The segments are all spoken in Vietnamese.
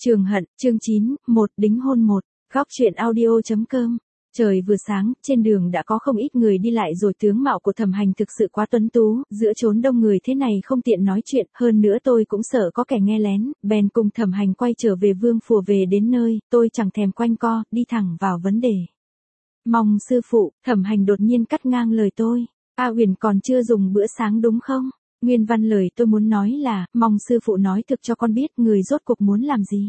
Trường Hận, chương 9, đính hôn 1, góc truyện audio.com. Trời vừa sáng, trên đường đã có không ít người đi lại rồi tướng mạo của Thẩm Hành thực sự quá tuấn tú, giữa chốn đông người thế này không tiện nói chuyện, hơn nữa tôi cũng sợ có kẻ nghe lén, bèn cùng Thẩm Hành quay trở về Vương Phủ. Về đến nơi, tôi chẳng thèm quanh co, đi thẳng vào vấn đề. Mong sư phụ, Thẩm Hành đột nhiên cắt ngang lời tôi. A Uyển còn chưa dùng bữa sáng đúng không? Nguyên văn lời tôi muốn nói là, mong sư phụ nói thực cho con biết người rốt cuộc muốn làm gì.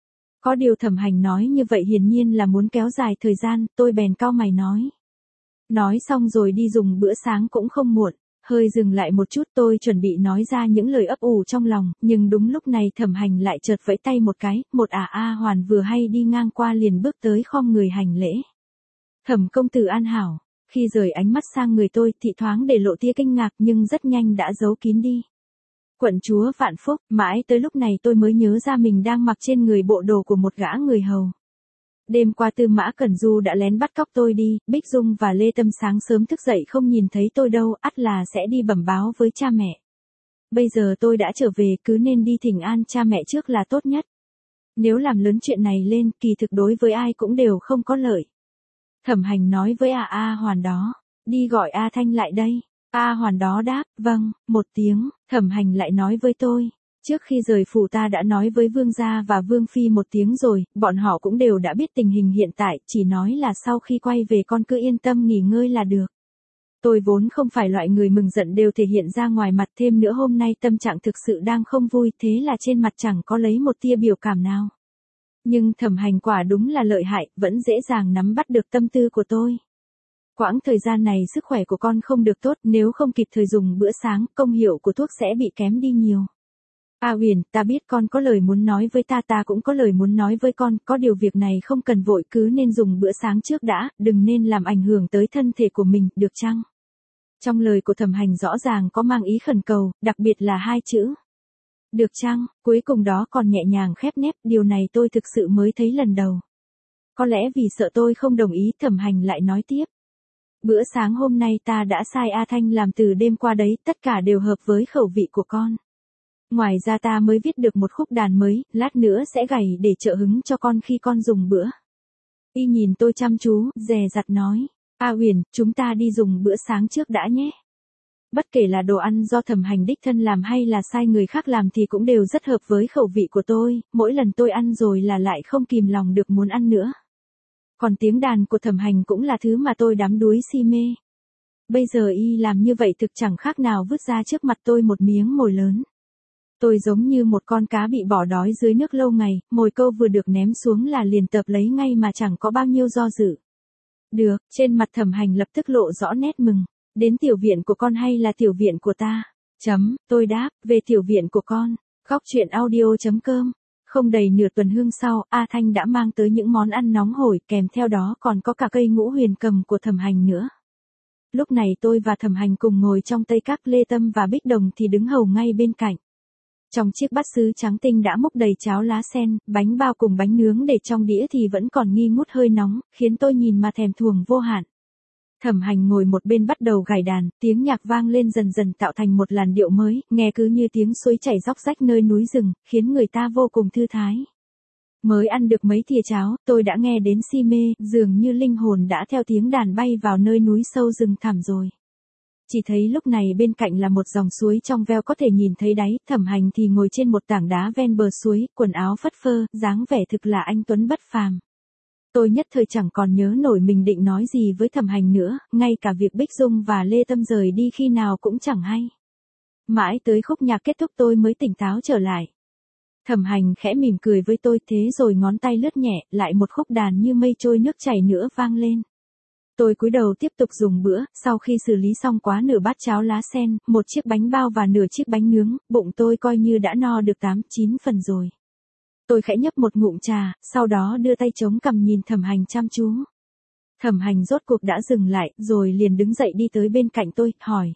Có điều Thẩm Hành nói như vậy hiển nhiên là muốn kéo dài thời gian, tôi bèn cau mày nói. Nói xong rồi đi dùng bữa sáng cũng không muộn, hơi dừng lại một chút tôi chuẩn bị nói ra những lời ấp ủ trong lòng, nhưng đúng lúc này Thẩm Hành lại chợt vẫy tay một cái, một A Hoàn vừa hay đi ngang qua liền bước tới khom người hành lễ. Thẩm công tử an hảo. Khi rời ánh mắt sang người tôi, thị thoáng để lộ tia kinh ngạc nhưng rất nhanh đã giấu kín đi. Quận chúa vạn phúc, mãi tới lúc này tôi mới nhớ ra mình đang mặc trên người bộ đồ của một gã người hầu. Đêm qua Tư Mã Cẩn Du đã lén bắt cóc tôi đi, Bích Dung và Lê Tâm sáng sớm thức dậy không nhìn thấy tôi đâu, ắt là sẽ đi bẩm báo với cha mẹ. Bây giờ tôi đã trở về, cứ nên đi thỉnh an cha mẹ trước là tốt nhất. Nếu làm lớn chuyện này lên, kỳ thực đối với ai cũng đều không có lợi. Thẩm Hành nói với A Hoàn đó, đi gọi A Thanh lại đây. A Hoàn đó đáp, vâng, một tiếng. Thẩm Hành lại nói với tôi, trước khi rời phủ ta đã nói với Vương gia và Vương phi một tiếng rồi, bọn họ cũng đều đã biết tình hình hiện tại, chỉ nói là sau khi quay về con cứ yên tâm nghỉ ngơi là được. Tôi vốn không phải loại người mừng giận đều thể hiện ra ngoài mặt, thêm nữa hôm nay tâm trạng thực sự đang không vui, thế là trên mặt chẳng có lấy một tia biểu cảm nào. Nhưng Thẩm Hành quả đúng là lợi hại, vẫn dễ dàng nắm bắt được tâm tư của tôi. Quãng thời gian này sức khỏe của con không được tốt, nếu không kịp thời dùng bữa sáng, công hiệu của thuốc sẽ bị kém đi nhiều. A Uyển, ta biết con có lời muốn nói với ta, ta cũng có lời muốn nói với con, có điều việc này không cần vội, cứ nên dùng bữa sáng trước đã, đừng nên làm ảnh hưởng tới thân thể của mình, được chăng? Trong lời của Thẩm Hành rõ ràng có mang ý khẩn cầu, đặc biệt là hai chữ. Được chăng, cuối cùng đó còn nhẹ nhàng khép nép, điều này tôi thực sự mới thấy lần đầu. Có lẽ vì sợ tôi không đồng ý, Thẩm Hành lại nói tiếp. Bữa sáng hôm nay ta đã sai A Thanh làm từ đêm qua đấy, tất cả đều hợp với khẩu vị của con. Ngoài ra ta mới viết được một khúc đàn mới, lát nữa sẽ gảy để trợ hứng cho con khi con dùng bữa. Y nhìn tôi chăm chú, dè dặt nói, A Uyển, chúng ta đi dùng bữa sáng trước đã nhé. Bất kể là đồ ăn do Thẩm Hành đích thân làm hay là sai người khác làm thì cũng đều rất hợp với khẩu vị của tôi, mỗi lần tôi ăn rồi là lại không kìm lòng được muốn ăn nữa. Còn tiếng đàn của Thẩm Hành cũng là thứ mà tôi đắm đuối si mê. Bây giờ y làm như vậy thực chẳng khác nào vứt ra trước mặt tôi một miếng mồi lớn. Tôi giống như một con cá bị bỏ đói dưới nước lâu ngày, mồi câu vừa được ném xuống là liền tập lấy ngay mà chẳng có bao nhiêu do dự. Được, trên mặt Thẩm Hành lập tức lộ rõ nét mừng. Đến tiểu viện của con hay là tiểu viện của ta? Tôi đáp, về tiểu viện của con. Góc truyện audio.com. Không đầy nửa tuần hương sau, A Thanh đã mang tới những món ăn nóng hổi, kèm theo đó còn có cả cây ngũ huyền cầm của Thẩm Hành nữa. Lúc này tôi và Thẩm Hành cùng ngồi trong tay các Lê Tâm và Bích Đồng thì đứng hầu ngay bên cạnh. Trong chiếc bát sứ trắng tinh đã múc đầy cháo lá sen, bánh bao cùng bánh nướng để trong đĩa thì vẫn còn nghi ngút hơi nóng, khiến tôi nhìn mà thèm thuồng vô hạn. Thẩm Hành ngồi một bên bắt đầu gảy đàn, tiếng nhạc vang lên dần dần tạo thành một làn điệu mới, nghe cứ như tiếng suối chảy róc rách nơi núi rừng, khiến người ta vô cùng thư thái. Mới ăn được mấy thìa cháo, tôi đã nghe đến si mê, dường như linh hồn đã theo tiếng đàn bay vào nơi núi sâu rừng thẳm rồi. Chỉ thấy lúc này bên cạnh là một dòng suối trong veo có thể nhìn thấy đáy, Thẩm Hành thì ngồi trên một tảng đá ven bờ suối, quần áo phất phơ, dáng vẻ thực là anh tuấn bất phàm. Tôi nhất thời chẳng còn nhớ nổi mình định nói gì với Thẩm Hành nữa, ngay cả việc Bích Dung và Lê Tâm rời đi khi nào cũng chẳng hay. Mãi tới khúc nhạc kết thúc tôi mới tỉnh táo trở lại. Thẩm Hành khẽ mỉm cười với tôi, thế rồi ngón tay lướt nhẹ, lại một khúc đàn như mây trôi nước chảy nữa vang lên. Tôi cúi đầu tiếp tục dùng bữa, sau khi xử lý xong quá nửa bát cháo lá sen, một chiếc bánh bao và nửa chiếc bánh nướng, bụng tôi coi như đã no được 8-9 phần rồi. Tôi khẽ nhấp một ngụm trà, sau đó đưa tay chống cằm nhìn Thẩm Hành chăm chú. Thẩm Hành rốt cuộc đã dừng lại, rồi liền đứng dậy đi tới bên cạnh tôi, hỏi.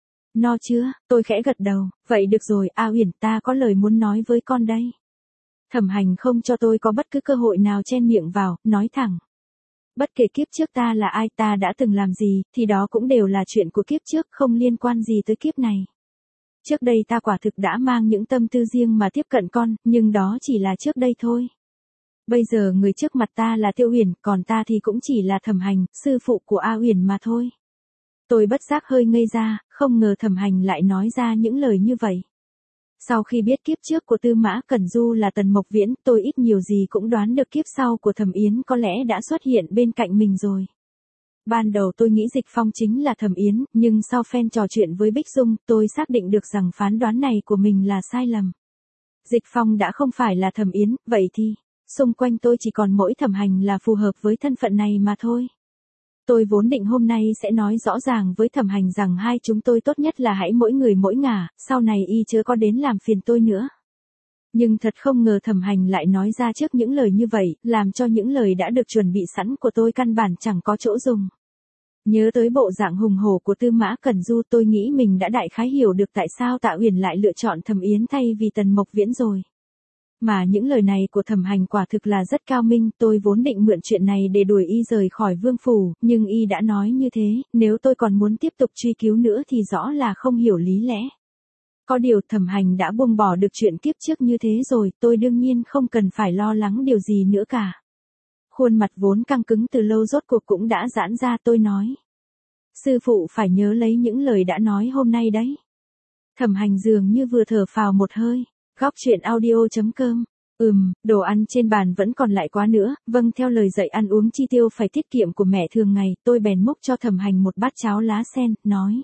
No chưa? Tôi khẽ gật đầu, vậy được rồi, A Uyển, ta có lời muốn nói với con đây. Thẩm Hành không cho tôi có bất cứ cơ hội nào chen miệng vào, nói thẳng. Bất kể kiếp trước ta là ai, ta đã từng làm gì, thì đó cũng đều là chuyện của kiếp trước, không liên quan gì tới kiếp này. Trước đây ta quả thực đã mang những tâm tư riêng mà tiếp cận con, nhưng đó chỉ là trước đây thôi. Bây giờ người trước mặt ta là Tiêu Uyển, còn ta thì cũng chỉ là Thẩm Hành, sư phụ của A Uyển mà thôi. Tôi bất giác hơi ngây ra, không ngờ Thẩm Hành lại nói ra những lời như vậy. Sau khi biết kiếp trước của Tư Mã Cẩn Du là Tần Mộc Viễn, tôi ít nhiều gì cũng đoán được kiếp sau của Thẩm Yến có lẽ đã xuất hiện bên cạnh mình rồi. Ban đầu tôi nghĩ Dịch Phong chính là Thẩm Yến, nhưng sau phen trò chuyện với Bích Dung, tôi xác định được rằng phán đoán này của mình là sai lầm. Dịch Phong đã không phải là Thẩm Yến, vậy thì, xung quanh tôi chỉ còn mỗi Thẩm Hành là phù hợp với thân phận này mà thôi. Tôi vốn định hôm nay sẽ nói rõ ràng với Thẩm Hành rằng hai chúng tôi tốt nhất là hãy mỗi người mỗi ngả, sau này y chớ có đến làm phiền tôi nữa. Nhưng thật không ngờ Thẩm Hành lại nói ra trước những lời như vậy, làm cho những lời đã được chuẩn bị sẵn của tôi căn bản chẳng có chỗ dùng. Nhớ tới bộ dạng hùng hổ của Tư Mã Cẩn Du, tôi nghĩ mình đã đại khái hiểu được tại sao Tạ Uyển lại lựa chọn Thẩm Yến thay vì Tần Mộc Viễn rồi. Mà những lời này của Thẩm Hành quả thực là rất cao minh, tôi vốn định mượn chuyện này để đuổi y rời khỏi vương phủ, nhưng y đã nói như thế, nếu tôi còn muốn tiếp tục truy cứu nữa thì rõ là không hiểu lý lẽ. Có điều Thẩm Hành đã buông bỏ được chuyện kiếp trước như thế rồi, tôi đương nhiên không cần phải lo lắng điều gì nữa cả. Khuôn mặt vốn căng cứng từ lâu rốt cuộc cũng đã giãn ra, tôi nói. Sư phụ phải nhớ lấy những lời đã nói hôm nay đấy. Thẩm Hành dường như vừa thở phào một hơi. Góc truyện audio.com. Đồ ăn trên bàn vẫn còn lại quá nữa, vâng theo lời dạy ăn uống chi tiêu phải tiết kiệm của mẹ thường ngày, tôi bèn múc cho Thẩm Hành một bát cháo lá sen, nói.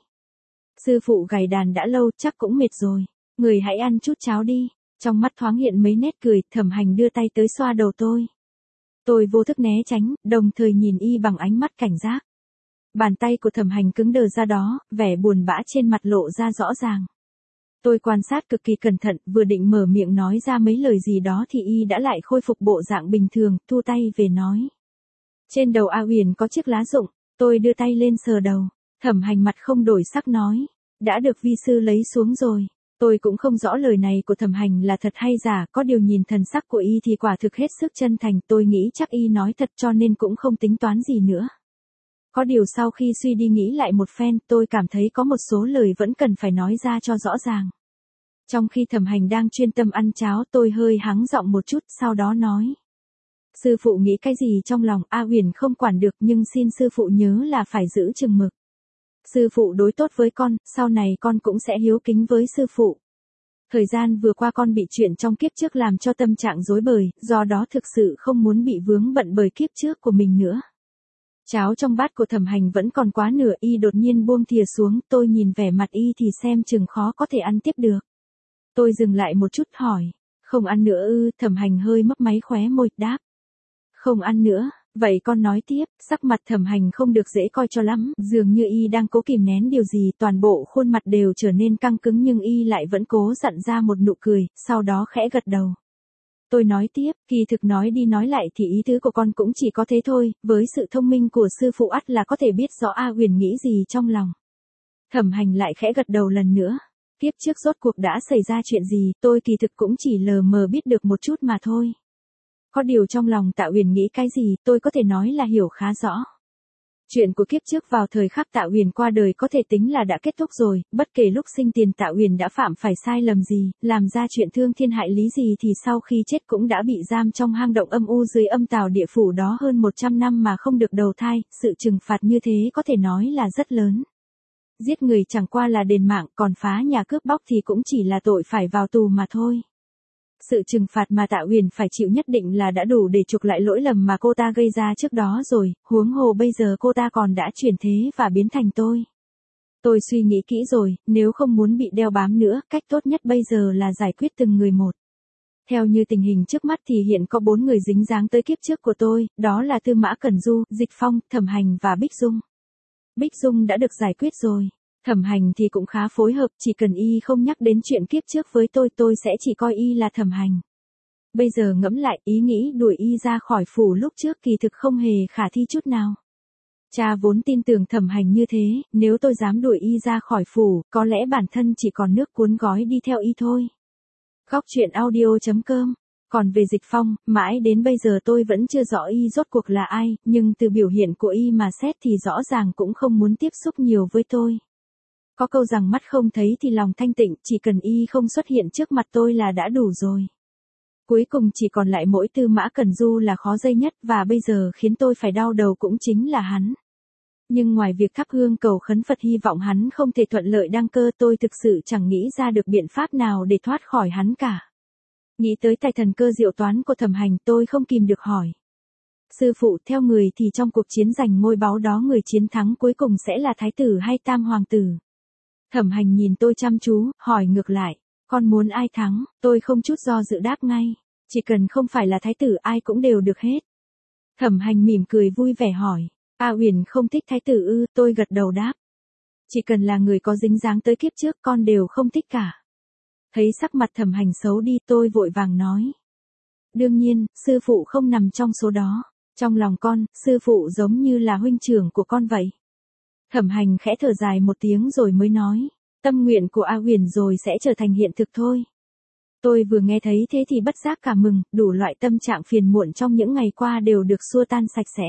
Sư phụ gầy đàn đã lâu, chắc cũng mệt rồi. Người hãy ăn chút cháo đi. Trong mắt thoáng hiện mấy nét cười, Thẩm Hành đưa tay tới xoa đầu tôi. Tôi vô thức né tránh, đồng thời nhìn y bằng ánh mắt cảnh giác. Bàn tay của Thẩm Hành cứng đờ ra đó, vẻ buồn bã trên mặt lộ ra rõ ràng. Tôi quan sát cực kỳ cẩn thận, vừa định mở miệng nói ra mấy lời gì đó thì y đã lại khôi phục bộ dạng bình thường, thu tay về nói. Trên đầu A Uyển có chiếc lá rụng, tôi đưa tay lên sờ đầu. Thẩm Hành mặt không đổi sắc nói. Đã được vi sư lấy xuống rồi. Tôi cũng không rõ lời này của Thẩm Hành là thật hay giả, có điều nhìn thần sắc của y thì quả thực hết sức chân thành, tôi nghĩ chắc y nói thật cho nên cũng không tính toán gì nữa. Có điều sau khi suy đi nghĩ lại một phen, tôi cảm thấy có một số lời vẫn cần phải nói ra cho rõ ràng. Trong khi Thẩm Hành đang chuyên tâm ăn cháo, tôi hơi hắng giọng một chút, sau đó nói. Sư phụ nghĩ cái gì trong lòng, A Uyển không quản được, nhưng xin sư phụ nhớ là phải giữ chừng mực. Sư phụ đối tốt với con, sau này con cũng sẽ hiếu kính với sư phụ. Thời gian vừa qua con bị chuyện trong kiếp trước làm cho tâm trạng rối bời, do đó thực sự không muốn bị vướng bận bởi kiếp trước của mình nữa. Cháo trong bát của Thẩm Hành vẫn còn quá nửa, y đột nhiên buông thìa xuống, tôi nhìn vẻ mặt y thì xem chừng khó có thể ăn tiếp được. Tôi dừng lại một chút hỏi, không ăn nữa ư? Thẩm Hành hơi mấp máy khóe môi, đáp. Không ăn nữa, vậy con nói tiếp. Sắc mặt Thẩm Hành không được dễ coi cho lắm, dường như y đang cố kìm nén điều gì, toàn bộ khuôn mặt đều trở nên căng cứng nhưng y lại vẫn cố dặn ra một nụ cười, sau đó khẽ gật đầu. Tôi nói tiếp, kỳ thực nói đi nói lại thì ý tứ của con cũng chỉ có thế thôi, với sự thông minh của sư phụ ắt là có thể biết rõ A Uyển nghĩ gì trong lòng. Thẩm Hành lại khẽ gật đầu lần nữa. Kiếp trước rốt cuộc đã xảy ra chuyện gì, tôi kỳ thực cũng chỉ lờ mờ biết được một chút mà thôi. Có điều trong lòng Tạ Uyển nghĩ cái gì, tôi có thể nói là hiểu khá rõ. Chuyện của kiếp trước vào thời khắc Tạ Uyển qua đời có thể tính là đã kết thúc rồi, bất kể lúc sinh tiền Tạ Uyển đã phạm phải sai lầm gì, làm ra chuyện thương thiên hại lý gì thì sau khi chết cũng đã bị giam trong hang động âm u dưới âm tào địa phủ đó hơn 100 năm mà không được đầu thai, sự trừng phạt như thế có thể nói là rất lớn. Giết người chẳng qua là đền mạng, còn phá nhà cướp bóc thì cũng chỉ là tội phải vào tù mà thôi. Sự trừng phạt mà Tạ Uyển phải chịu nhất định là đã đủ để chuộc lại lỗi lầm mà cô ta gây ra trước đó rồi, huống hồ bây giờ cô ta còn đã chuyển thế và biến thành tôi. Tôi suy nghĩ kỹ rồi, nếu không muốn bị đeo bám nữa, cách tốt nhất bây giờ là giải quyết từng người một. Theo như tình hình trước mắt thì hiện có 4 người dính dáng tới kiếp trước của tôi, đó là Tư Mã Cẩn Du, Dịch Phong, Thẩm Hành và Bích Dung. Bích Dung đã được giải quyết rồi. Thẩm Hành thì cũng khá phối hợp, chỉ cần y không nhắc đến chuyện kiếp trước với tôi sẽ chỉ coi y là Thẩm Hành. Bây giờ ngẫm lại, ý nghĩ đuổi y ra khỏi phủ lúc trước kỳ thực không hề khả thi chút nào. Cha vốn tin tưởng Thẩm Hành như thế, nếu tôi dám đuổi y ra khỏi phủ, có lẽ bản thân chỉ còn nước cuốn gói đi theo y thôi. Góc truyện audio.com. Còn về Dịch Phong, mãi đến bây giờ tôi vẫn chưa rõ y rốt cuộc là ai, nhưng từ biểu hiện của y mà xét thì rõ ràng cũng không muốn tiếp xúc nhiều với tôi. Có câu rằng mắt không thấy thì lòng thanh tịnh, chỉ cần y không xuất hiện trước mặt tôi là đã đủ rồi. Cuối cùng chỉ còn lại mỗi Tư Mã Cẩn Du là khó dây nhất và bây giờ khiến tôi phải đau đầu cũng chính là hắn. Nhưng ngoài việc thắp hương cầu khấn Phật hy vọng hắn không thể thuận lợi đăng cơ, tôi thực sự chẳng nghĩ ra được biện pháp nào để thoát khỏi hắn cả. Nghĩ tới tài thần cơ diệu toán của Thẩm Hành, tôi không kìm được hỏi. Sư phụ, theo người thì trong cuộc chiến giành ngôi báu đó người chiến thắng cuối cùng sẽ là thái tử hay tam hoàng tử? Thẩm Hành nhìn tôi chăm chú, hỏi ngược lại, con muốn ai thắng? Tôi không chút do dự đáp ngay, chỉ cần không phải là thái tử ai cũng đều được hết. Thẩm Hành mỉm cười vui vẻ hỏi, A Uyển không thích thái tử ư? Tôi gật đầu đáp, chỉ cần là người có dính dáng tới kiếp trước con đều không thích cả. Thấy sắc mặt Thẩm Hành xấu đi, tôi vội vàng nói, đương nhiên, sư phụ không nằm trong số đó. Trong lòng con, sư phụ giống như là huynh trưởng của con vậy. Thẩm Hành khẽ thở dài một tiếng rồi mới nói, tâm nguyện của A Huyền rồi sẽ trở thành hiện thực thôi. Tôi vừa nghe thấy thế thì bất giác cảm mừng, đủ loại tâm trạng phiền muộn trong những ngày qua đều được xua tan sạch sẽ.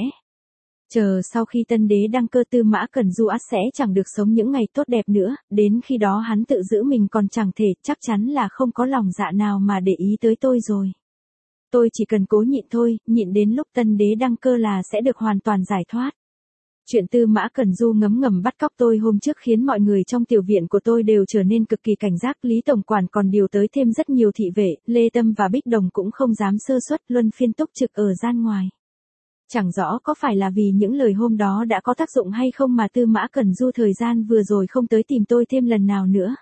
Chờ sau khi tân đế đăng cơ, Tư Mã Cẩn Du ắt sẽ chẳng được sống những ngày tốt đẹp nữa, đến khi đó hắn tự giữ mình còn chẳng thể, chắc chắn là không có lòng dạ nào mà để ý tới tôi rồi. Tôi chỉ cần cố nhịn thôi, nhịn đến lúc tân đế đăng cơ là sẽ được hoàn toàn giải thoát. Chuyện Tư Mã Cẩn Du ngấm ngầm bắt cóc tôi hôm trước khiến mọi người trong tiểu viện của tôi đều trở nên cực kỳ cảnh giác. Lý Tổng Quản còn điều tới thêm rất nhiều thị vệ, Lê Tâm và Bích Đồng cũng không dám sơ suất, luân phiên túc trực ở gian ngoài. Chẳng rõ có phải là vì những lời hôm đó đã có tác dụng hay không mà Tư Mã Cẩn Du thời gian vừa rồi không tới tìm tôi thêm lần nào nữa.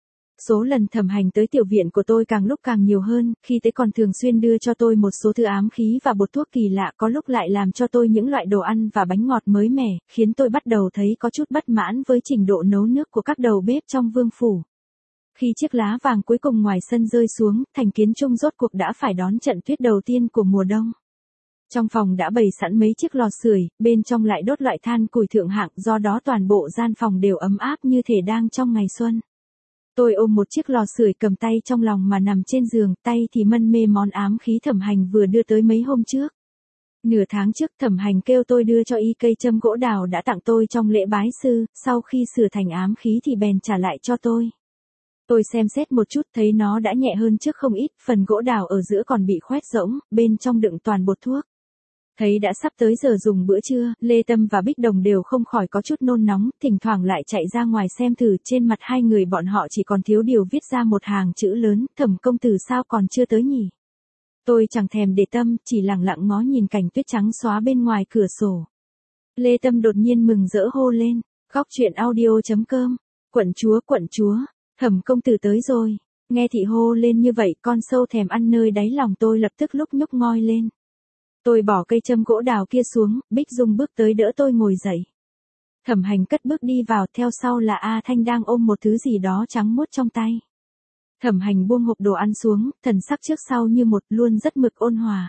Số lần Thẩm Hành tới tiểu viện của tôi càng lúc càng nhiều hơn, khi tới còn thường xuyên đưa cho tôi một số thứ ám khí và bột thuốc kỳ lạ, có lúc lại làm cho tôi những loại đồ ăn và bánh ngọt mới mẻ, khiến tôi bắt đầu thấy có chút bất mãn với trình độ nấu nước của các đầu bếp trong vương phủ. Khi chiếc lá vàng cuối cùng ngoài sân rơi xuống, Thành Kiến Trung rốt cuộc đã phải đón trận tuyết đầu tiên của mùa đông. Trong phòng đã bày sẵn mấy chiếc lò sưởi, bên trong lại đốt loại than củi thượng hạng, do đó toàn bộ gian phòng đều ấm áp như thể đang trong ngày xuân. Tôi ôm một chiếc lò sưởi cầm tay trong lòng mà nằm trên giường, tay thì mân mê món ám khí Thẩm Hành vừa đưa tới mấy hôm trước. Nửa tháng trước Thẩm Hành kêu tôi đưa cho y cây châm gỗ đào đã tặng tôi trong lễ bái sư, sau khi sửa thành ám khí thì bèn trả lại cho tôi. Tôi xem xét một chút thấy nó đã nhẹ hơn trước không ít, phần gỗ đào ở giữa còn bị khoét rỗng, bên trong đựng toàn bột thuốc. Thấy đã sắp tới giờ dùng bữa trưa, Lê Tâm và Bích Đồng đều không khỏi có chút nôn nóng, thỉnh thoảng lại chạy ra ngoài xem thử. Trên mặt hai người bọn họ chỉ còn thiếu điều viết ra một hàng chữ lớn, Thẩm công tử sao còn chưa tới nhỉ? Tôi chẳng thèm để tâm, chỉ lặng lặng ngó nhìn cảnh tuyết trắng xóa bên ngoài cửa sổ. Lê Tâm đột nhiên mừng rỡ hô lên, Góc Truyện Audio.com, quận chúa, Thẩm công tử tới rồi. Nghe thị hô lên như vậy, con sâu thèm ăn nơi đáy lòng tôi lập tức lúc nhúc ngoi lên. Tôi bỏ cây châm gỗ đào kia xuống, Bích Dung bước tới đỡ tôi ngồi dậy. Thẩm Hành cất bước đi vào, theo sau là A Thanh đang ôm một thứ gì đó trắng muốt trong tay. Thẩm Hành buông hộp đồ ăn xuống, thần sắc trước sau như một, luôn rất mực ôn hòa.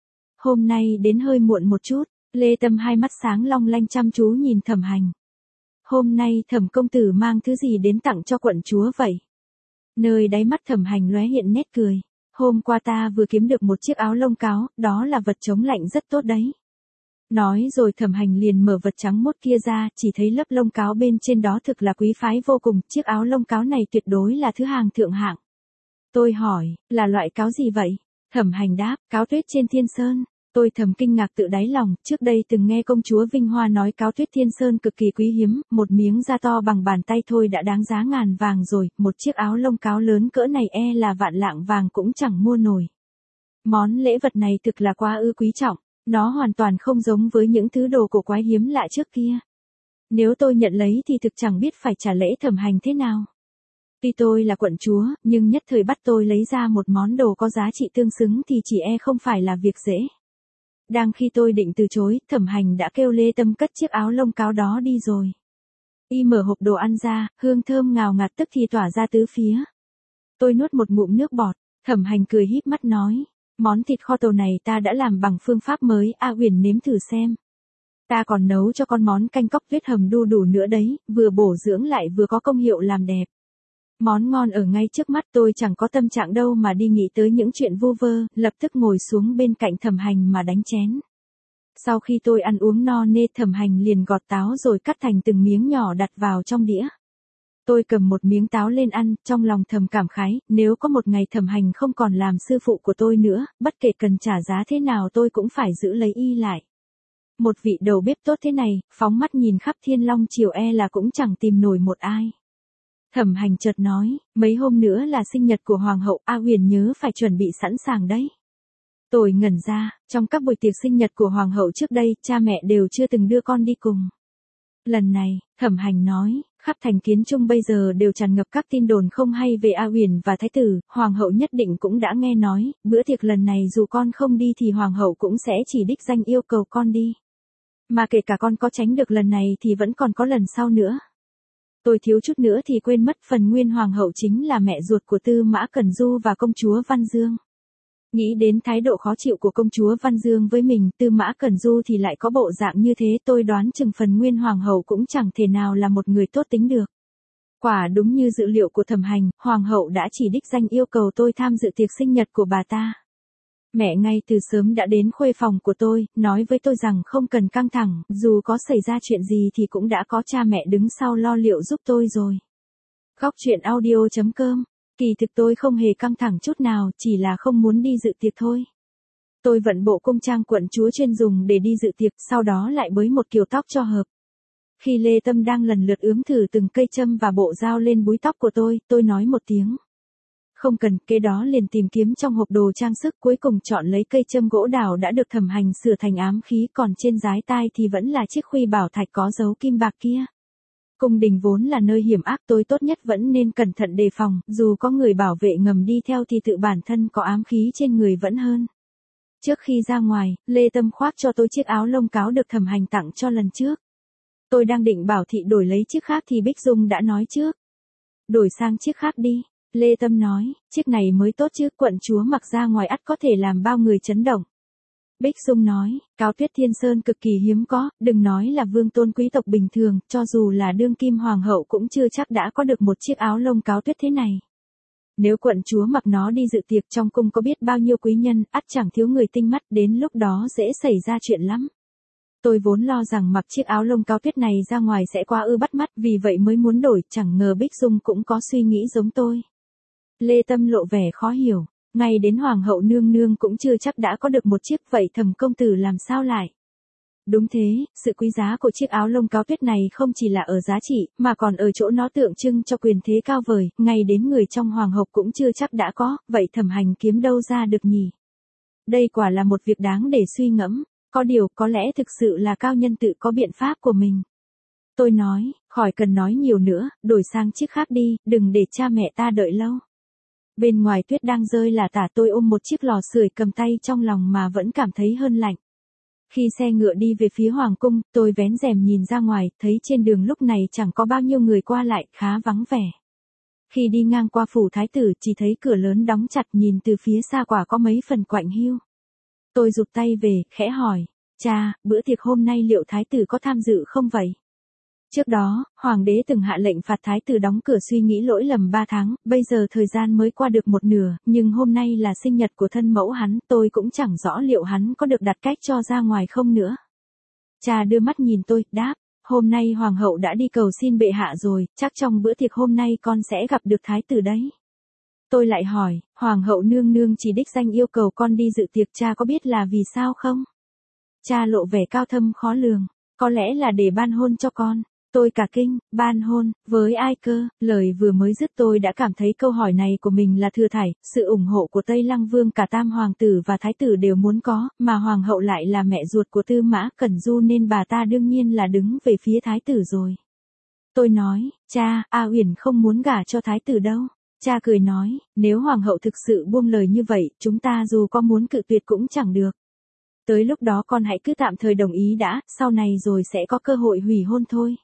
Hôm nay đến hơi muộn một chút, Lê Tâm hai mắt sáng long lanh chăm chú nhìn Thẩm Hành. Hôm nay Thẩm công tử mang thứ gì đến tặng cho quận chúa vậy? Nơi đáy mắt Thẩm Hành lóe hiện nét cười. Hôm qua ta vừa kiếm được một chiếc áo lông cáo, đó là vật chống lạnh rất tốt đấy. Nói rồi Thẩm Hành liền mở vật trắng muốt kia ra, chỉ thấy lớp lông cáo bên trên đó thực là quý phái vô cùng, chiếc áo lông cáo này tuyệt đối là thứ hàng thượng hạng. Tôi hỏi, là loại cáo gì vậy? Thẩm Hành đáp, cáo tuyết trên Thiên Sơn. Tôi thầm kinh ngạc tự đáy lòng, trước đây từng nghe công chúa Vinh Hoa nói cáo tuyết Thiên Sơn cực kỳ quý hiếm, một miếng da to bằng bàn tay thôi đã đáng giá ngàn vàng rồi, một chiếc áo lông cáo lớn cỡ này e là vạn lạng vàng cũng chẳng mua nổi. Món lễ vật này thực là quá ư quý trọng, nó hoàn toàn không giống với những thứ đồ cổ quái hiếm lạ trước kia. Nếu tôi nhận lấy thì thực chẳng biết phải trả lễ Thẩm Hành thế nào. Tuy tôi là quận chúa, nhưng nhất thời bắt tôi lấy ra một món đồ có giá trị tương xứng thì chỉ e không phải là việc dễ. Đang khi tôi định từ chối, Thẩm Hành đã kêu Lê Tâm cất chiếc áo lông cáo đó đi rồi. Y mở hộp đồ ăn ra, hương thơm ngào ngạt tức thì tỏa ra tứ phía. Tôi nuốt một ngụm nước bọt, Thẩm Hành cười híp mắt nói, món thịt kho tàu này ta đã làm bằng phương pháp mới, A Huyền nếm thử xem. Ta còn nấu cho con món canh cóc tuyết hầm đu đủ nữa đấy, vừa bổ dưỡng lại vừa có công hiệu làm đẹp. Món ngon ở ngay trước mắt, tôi chẳng có tâm trạng đâu mà đi nghĩ tới những chuyện vu vơ, lập tức ngồi xuống bên cạnh Thẩm Hành mà đánh chén. Sau khi tôi ăn uống no nê, Thẩm Hành liền gọt táo rồi cắt thành từng miếng nhỏ đặt vào trong đĩa. Tôi cầm một miếng táo lên ăn, trong lòng thầm cảm khái, nếu có một ngày Thẩm Hành không còn làm sư phụ của tôi nữa, bất kể cần trả giá thế nào tôi cũng phải giữ lấy y lại. Một vị đầu bếp tốt thế này, phóng mắt nhìn khắp Thiên Long Triều là cũng chẳng tìm nổi một ai. Thẩm Hành chợt nói, mấy hôm nữa là sinh nhật của Hoàng hậu, A Huyền nhớ phải chuẩn bị sẵn sàng đấy. Tôi ngẩn ra, trong các buổi tiệc sinh nhật của Hoàng hậu trước đây, cha mẹ đều chưa từng đưa con đi cùng. Lần này, Thẩm Hành nói, khắp thành Kiến Trung bây giờ đều tràn ngập các tin đồn không hay về A Huyền và Thái tử, Hoàng hậu nhất định cũng đã nghe nói, bữa tiệc lần này dù con không đi thì Hoàng hậu cũng sẽ chỉ đích danh yêu cầu con đi. Mà kể cả con có tránh được lần này thì vẫn còn có lần sau nữa. Tôi thiếu chút nữa thì quên mất phần nguyên Hoàng hậu chính là mẹ ruột của Tư Mã Cẩn Du và công chúa Văn Dương. Nghĩ đến thái độ khó chịu của công chúa Văn Dương với mình, Tư Mã Cẩn Du thì lại có bộ dạng như thế, tôi đoán chừng phần nguyên Hoàng hậu cũng chẳng thể nào là một người tốt tính được. Quả đúng như dự liệu của Thẩm Hành, Hoàng hậu đã chỉ đích danh yêu cầu tôi tham dự tiệc sinh nhật của bà ta. Mẹ ngay từ sớm đã đến khuê phòng của tôi, nói với tôi rằng không cần căng thẳng, dù có xảy ra chuyện gì thì cũng đã có cha mẹ đứng sau lo liệu giúp tôi rồi. Góc truyện audio.com. Kỳ thực tôi không hề căng thẳng chút nào, chỉ là không muốn đi dự tiệc thôi. Tôi vận bộ cung trang quận chúa chuyên dùng để đi dự tiệc, sau đó lại bới một kiểu tóc cho hợp. Khi Lê Tâm đang lần lượt ướm thử từng cây châm và bộ dao lên búi tóc của tôi nói một tiếng. Không cần, kế đó liền tìm kiếm trong hộp đồ trang sức, cuối cùng chọn lấy cây châm gỗ đào đã được Thẩm Hành sửa thành ám khí, còn trên dái tai thì vẫn là chiếc khuy bảo thạch có dấu kim bạc kia. Cung đình vốn là nơi hiểm ác, tôi tốt nhất vẫn nên cẩn thận đề phòng, dù có người bảo vệ ngầm đi theo thì tự bản thân có ám khí trên người vẫn hơn. Trước khi ra ngoài, Lê Tâm khoác cho tôi chiếc áo lông cáo được Thẩm Hành tặng cho lần trước. Tôi đang định bảo thị đổi lấy chiếc khác thì Bích Dung đã nói trước. Đổi sang chiếc khác đi. Lê Tâm nói, chiếc này mới tốt chứ, quận chúa mặc ra ngoài ắt có thể làm bao người chấn động. Bích Dung nói, cáo tuyết thiên sơn cực kỳ hiếm có, đừng nói là vương tôn quý tộc bình thường, cho dù là đương kim hoàng hậu cũng chưa chắc đã có được một chiếc áo lông cáo tuyết thế này. Nếu quận chúa mặc nó đi dự tiệc trong cung có biết bao nhiêu quý nhân, ắt chẳng thiếu người tinh mắt, đến lúc đó dễ xảy ra chuyện lắm. Tôi vốn lo rằng mặc chiếc áo lông cáo tuyết này ra ngoài sẽ quá bắt mắt, vì vậy mới muốn đổi, chẳng ngờ Bích Dung cũng có suy nghĩ giống tôi. Lê Tâm lộ vẻ khó hiểu, ngay đến Hoàng hậu nương nương cũng chưa chắc đã có được một chiếc, vậy Thẩm công tử làm sao lại? Đúng thế, sự quý giá của chiếc áo lông cáo tuyết này không chỉ là ở giá trị, mà còn ở chỗ nó tượng trưng cho quyền thế cao vời, ngay đến người trong hoàng hậu cũng chưa chắc đã có, vậy Thẩm Hành kiếm đâu ra được nhỉ? Đây quả là một việc đáng để suy ngẫm, có điều có lẽ thực sự là cao nhân tự có biện pháp của mình. Tôi nói, khỏi cần nói nhiều nữa, đổi sang chiếc khác đi, đừng để cha mẹ ta đợi lâu. Bên ngoài tuyết đang rơi là tả, tôi ôm một chiếc lò sưởi cầm tay trong lòng mà vẫn cảm thấy hơn lạnh. Khi xe ngựa đi về phía hoàng cung, tôi vén rèm nhìn ra ngoài, thấy trên đường lúc này chẳng có bao nhiêu người qua lại, khá vắng vẻ. Khi đi ngang qua phủ thái tử, chỉ thấy cửa lớn đóng chặt, nhìn từ phía xa quả có mấy phần quạnh hiu. Tôi rụt tay về, khẽ hỏi, cha, bữa tiệc hôm nay liệu thái tử có tham dự không vậy? Trước đó, hoàng đế từng hạ lệnh phạt thái tử đóng cửa suy nghĩ lỗi lầm 3 tháng, bây giờ thời gian mới qua được một nửa, nhưng hôm nay là sinh nhật của thân mẫu hắn, tôi cũng chẳng rõ liệu hắn có được đặt cách cho ra ngoài không nữa. Cha đưa mắt nhìn tôi, đáp, hôm nay hoàng hậu đã đi cầu xin bệ hạ rồi, chắc trong bữa tiệc hôm nay con sẽ gặp được thái tử đấy. Tôi lại hỏi, hoàng hậu nương nương chỉ đích danh yêu cầu con đi dự tiệc, cha có biết là vì sao không? Cha lộ vẻ cao thâm khó lường, có lẽ là để ban hôn cho con. Tôi cả kinh, ban hôn, với ai cơ? Lời vừa mới dứt tôi đã cảm thấy câu hỏi này của mình là thừa thải, sự ủng hộ của Tây Lăng Vương cả tam hoàng tử và thái tử đều muốn có, mà hoàng hậu lại là mẹ ruột của Tư Mã Cẩn Du nên bà ta đương nhiên là đứng về phía thái tử rồi. Tôi nói, cha, A Uyển không muốn gả cho thái tử đâu. Cha cười nói, nếu hoàng hậu thực sự buông lời như vậy, chúng ta dù có muốn cự tuyệt cũng chẳng được. Tới lúc đó con hãy cứ tạm thời đồng ý đã, sau này rồi sẽ có cơ hội hủy hôn thôi.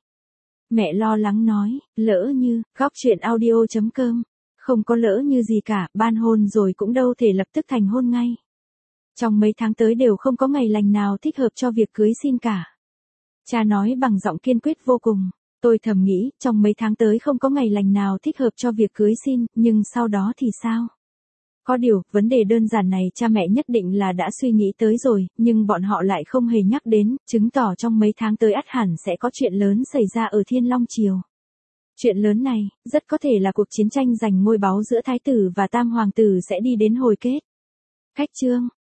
Mẹ lo lắng nói, lỡ như, góc truyện audio.com, không có lỡ như gì cả, ban hôn rồi cũng đâu thể lập tức thành hôn ngay. Trong mấy tháng tới đều không có ngày lành nào thích hợp cho việc cưới xin cả. Cha nói bằng giọng kiên quyết vô cùng. Tôi thầm nghĩ, trong mấy tháng tới không có ngày lành nào thích hợp cho việc cưới xin, nhưng sau đó thì sao? Có điều, vấn đề đơn giản này cha mẹ nhất định là đã suy nghĩ tới rồi, nhưng bọn họ lại không hề nhắc đến, chứng tỏ trong mấy tháng tới ắt hẳn sẽ có chuyện lớn xảy ra ở Thiên Long Triều. Chuyện lớn này, rất có thể là cuộc chiến tranh giành ngôi báu giữa thái tử và tam hoàng tử sẽ đi đến hồi kết. Khách chương.